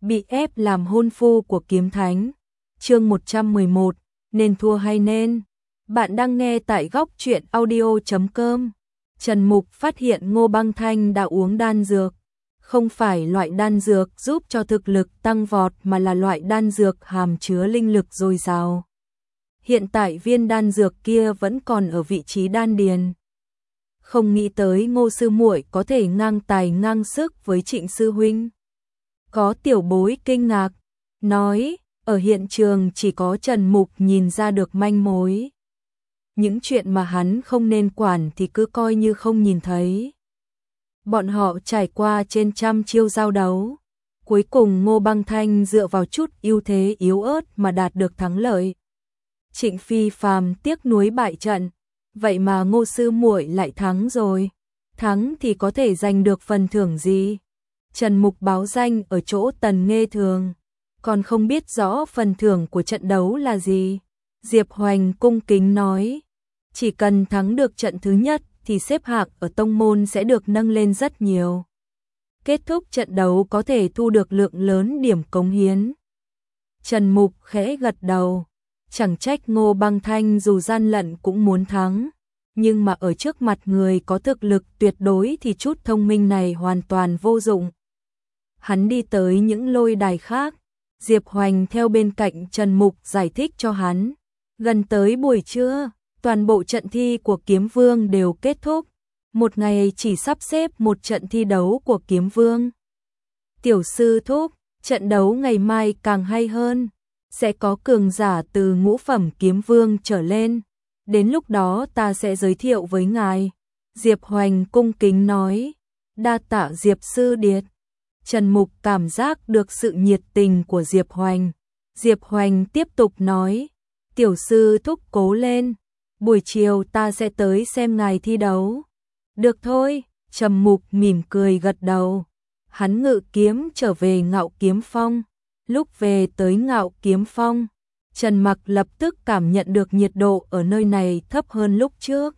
Bị ép làm hôn phu của kiếm thánh. Chương 111, nên thua hay nên? Bạn đang nghe tại góc truyện audio.com. Trần Mục phát hiện Ngô Băng Thanh đã uống đan dược. Không phải loại đan dược giúp cho thực lực tăng vọt mà là loại đan dược hàm chứa linh lực dồi dào. Hiện tại viên đan dược kia vẫn còn ở vị trí đan điền. Không nghĩ tới Ngô sư muội có thể ngang tài ngang sức với Trịnh sư huynh. Có tiểu bối kinh ngạc, nói, ở hiện trường chỉ có Trần Mục nhìn ra được manh mối. Những chuyện mà hắn không nên quản thì cứ coi như không nhìn thấy. Bọn họ trải qua trên trăm chiêu giao đấu. Cuối cùng Ngô Băng Thanh dựa vào chút ưu thế yếu ớt mà đạt được thắng lợi. Trịnh Phi Phàm tiếc nuối bại trận. Vậy mà Ngô sư muội lại thắng rồi. Thắng thì có thể giành được phần thưởng gì? Trần Mục báo danh ở chỗ Tần Nghê Thường, còn không biết rõ phần thưởng của trận đấu là gì. Diệp Hoành cung kính nói, chỉ cần thắng được trận thứ nhất thì xếp hạng ở tông môn sẽ được nâng lên rất nhiều. Kết thúc trận đấu có thể thu được lượng lớn điểm cống hiến. Trần Mục khẽ gật đầu, chẳng trách Ngô Băng Thanh dù gian lận cũng muốn thắng, nhưng mà ở trước mặt người có thực lực tuyệt đối thì chút thông minh này hoàn toàn vô dụng. Hắn đi tới những lôi đài khác, Diệp Hoành theo bên cạnh Trần Mục giải thích cho hắn. Gần tới buổi trưa, toàn bộ trận thi của Kiếm Vương đều kết thúc. Một ngày chỉ sắp xếp một trận thi đấu của Kiếm Vương. Tiểu sư thúc, trận đấu ngày mai càng hay hơn. Sẽ có cường giả từ ngũ phẩm Kiếm Vương trở lên. Đến lúc đó ta sẽ giới thiệu với ngài. Diệp Hoành cung kính nói. Đa tạ Diệp sư điệt. Trần Mục cảm giác được sự nhiệt tình của Diệp Hoành. Diệp Hoành tiếp tục nói. Tiểu sư thúc cố lên. Buổi chiều ta sẽ tới xem ngài thi đấu. Được thôi, Trần Mục mỉm cười gật đầu. Hắn ngự kiếm trở về Ngạo Kiếm Phong. Lúc về tới Ngạo Kiếm Phong, Trần Mặc lập tức cảm nhận được nhiệt độ ở nơi này thấp hơn lúc trước.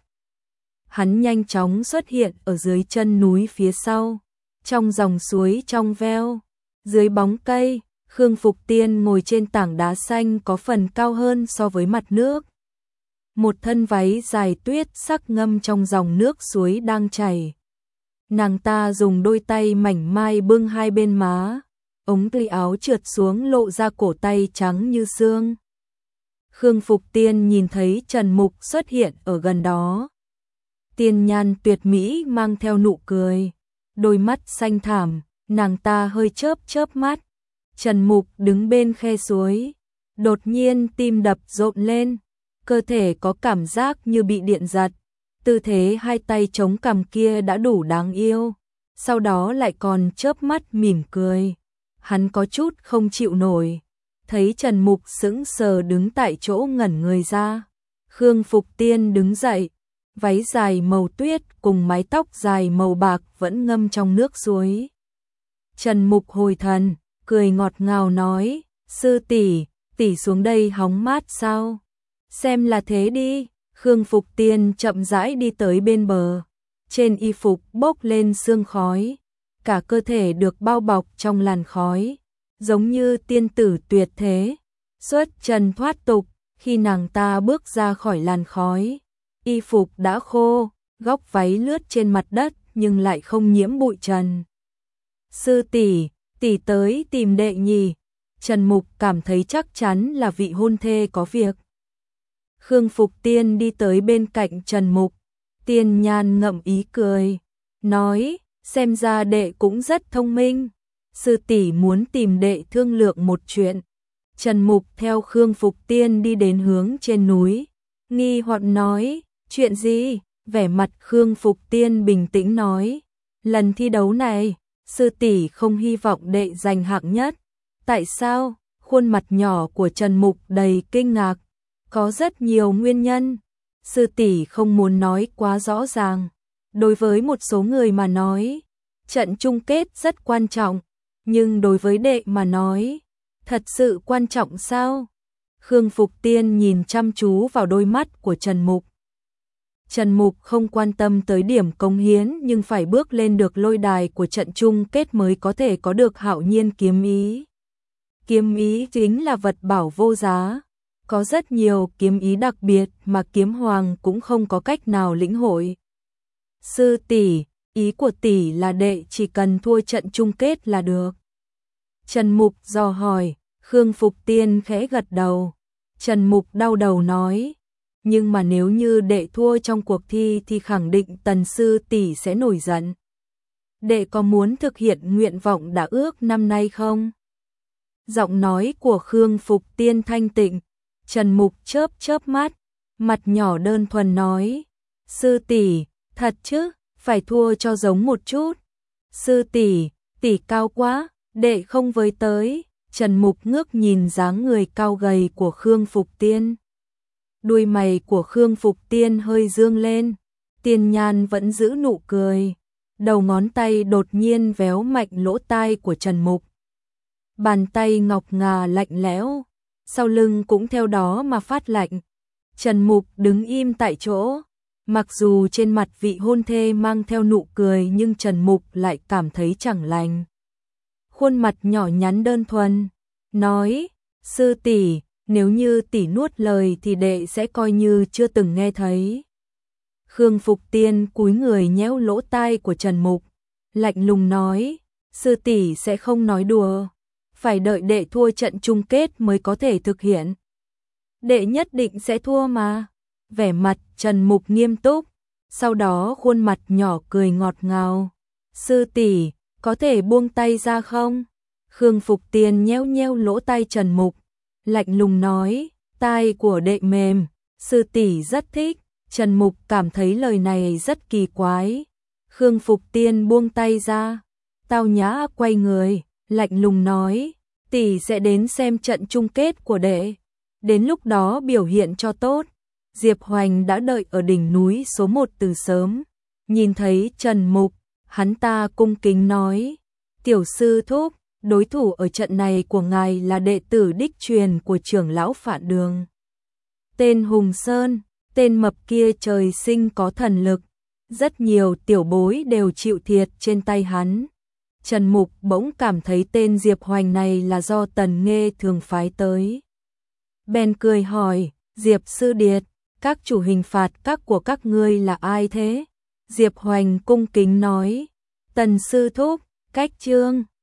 Hắn nhanh chóng xuất hiện ở dưới chân núi phía sau, trong dòng suối trong veo, dưới bóng cây. Khương Phục Tiên ngồi trên tảng đá xanh có phần cao hơn so với mặt nước. Một thân váy dài tuyết sắc ngâm trong dòng nước suối đang chảy. Nàng ta dùng đôi tay mảnh mai bưng hai bên má, ống tay áo trượt xuống lộ ra cổ tay trắng như xương. Khương Phục Tiên nhìn thấy Trần Mục xuất hiện ở gần đó. Tiên nhan tuyệt mỹ mang theo nụ cười, đôi mắt xanh thẳm, nàng ta hơi chớp chớp mắt. Trần Mục đứng bên khe suối, đột nhiên tim đập rộn lên, cơ thể có cảm giác như bị điện giật. Tư thế hai tay chống cằm kia đã đủ đáng yêu, sau đó lại còn chớp mắt mỉm cười. Hắn có chút không chịu nổi, thấy Trần Mục sững sờ đứng tại chỗ ngẩn người ra. Khương Phục Tiên đứng dậy, váy dài màu tuyết cùng mái tóc dài màu bạc vẫn ngâm trong nước suối. Trần Mục hồi thần, cười ngọt ngào nói, sư tỷ, tỷ xuống đây hóng mát sao? Xem là thế đi. Khương Phục Tiên chậm rãi đi tới bên bờ, trên y phục bốc lên sương khói, cả cơ thể được bao bọc trong làn khói, giống như tiên tử tuyệt thế, xuất trần thoát tục. Khi nàng ta bước ra khỏi làn khói, y phục đã khô, góc váy lướt trên mặt đất nhưng lại không nhiễm bụi trần. Sư tỷ, tỷ tới tìm đệ nhỉ? Trần Mục cảm thấy chắc chắn là vị hôn thê có việc. Khương Phục Tiên đi tới bên cạnh Trần Mục, tiên nhan ngậm ý cười, nói, xem ra đệ cũng rất thông minh. Sư tỷ muốn tìm đệ thương lượng một chuyện. Trần Mục theo Khương Phục Tiên đi đến hướng trên núi, nghi hoặc nói, chuyện gì? Vẻ mặt Khương Phục Tiên bình tĩnh nói, lần thi đấu này, sư tỷ không hy vọng đệ giành hạng nhất. Tại sao? Khuôn mặt nhỏ của Trần Mục đầy kinh ngạc. Có rất nhiều nguyên nhân. Sư tỷ không muốn nói quá rõ ràng. Đối với một số người mà nói, trận chung kết rất quan trọng, nhưng đối với đệ mà nói, thật sự quan trọng sao? Khương Phục Tiên nhìn chăm chú vào đôi mắt của Trần Mục. Trần Mục không quan tâm tới điểm cống hiến nhưng phải bước lên được lôi đài của trận chung kết mới có thể có được hạo nhiên kiếm ý. Kiếm ý chính là vật bảo vô giá, có rất nhiều kiếm ý đặc biệt mà kiếm hoàng cũng không có cách nào lĩnh hội. Sư tỷ, ý của tỷ là đệ chỉ cần thua trận chung kết là được. Trần Mục dò hỏi, Khương Phục Tiên khẽ gật đầu. Trần Mục đau đầu nói, nhưng mà nếu như đệ thua trong cuộc thi thì khẳng định Tần sư tỷ sẽ nổi giận. Đệ có muốn thực hiện nguyện vọng đã ước năm nay không? Giọng nói của Khương Phục Tiên thanh tịnh. Trần Mục chớp chớp mắt, mặt nhỏ đơn thuần nói, sư tỷ, thật chứ, phải thua cho giống một chút. Sư tỷ, tỷ cao quá, đệ không với tới. Trần Mục ngước nhìn dáng người cao gầy của Khương Phục Tiên. Đuôi mày của Khương Phục Tiên hơi dương lên, Tiên Nhan vẫn giữ nụ cười. Đầu ngón tay đột nhiên véo mạnh lỗ tai của Trần Mục. Bàn tay ngọc ngà lạnh lẽo, sau lưng cũng theo đó mà phát lạnh. Trần Mục đứng im tại chỗ, mặc dù trên mặt vị hôn thê mang theo nụ cười nhưng Trần Mục lại cảm thấy chẳng lành. Khuôn mặt nhỏ nhắn đơn thuần, nói, sư tỷ, nếu như tỷ nuốt lời thì đệ sẽ coi như chưa từng nghe thấy. Khương Phục Tiên cúi người nhéo lỗ tai của Trần Mục, lạnh lùng nói, sư tỷ sẽ không nói đùa, phải đợi đệ thua trận chung kết mới có thể thực hiện. Đệ nhất định sẽ thua mà. Vẻ mặt Trần Mục nghiêm túc, sau đó khuôn mặt nhỏ cười ngọt ngào. Sư tỷ, có thể buông tay ra không? Khương Phục Tiên nhéo nhéo lỗ tai Trần Mục, lạnh lùng nói, tai của đệ mềm, sư tỷ rất thích. Trần Mục cảm thấy lời này rất kỳ quái. Khương Phục Tiên buông tay ra, tao nhã quay người, lạnh lùng nói, tỷ sẽ đến xem trận chung kết của đệ. Đến lúc đó biểu hiện cho tốt. Diệp Hoành đã đợi ở đỉnh núi số 1 từ sớm. Nhìn thấy Trần Mục, hắn ta cung kính nói, tiểu sư thúc, đối thủ ở trận này của ngài là đệ tử đích truyền của trưởng lão Phạn Đường. Tên Hùng Sơn, tên mập kia trời sinh có thần lực. Rất nhiều tiểu bối đều chịu thiệt trên tay hắn. Trần Mục bỗng cảm thấy tên Diệp Hoành này là do Tần Nghê thường phái tới. Bèn cười hỏi, Diệp sư điệt, các chủ hình phạt các của các ngươi là ai thế? Diệp Hoành cung kính nói, Tần sư thúc, cách trương.